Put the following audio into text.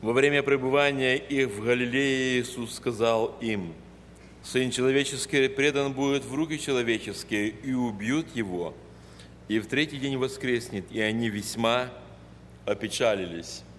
Во время пребывания их в Галилее Иисус сказал им: «Сын человеческий предан будет в руки человеческие, и убьют его, и в третий день воскреснет». И они весьма опечалились.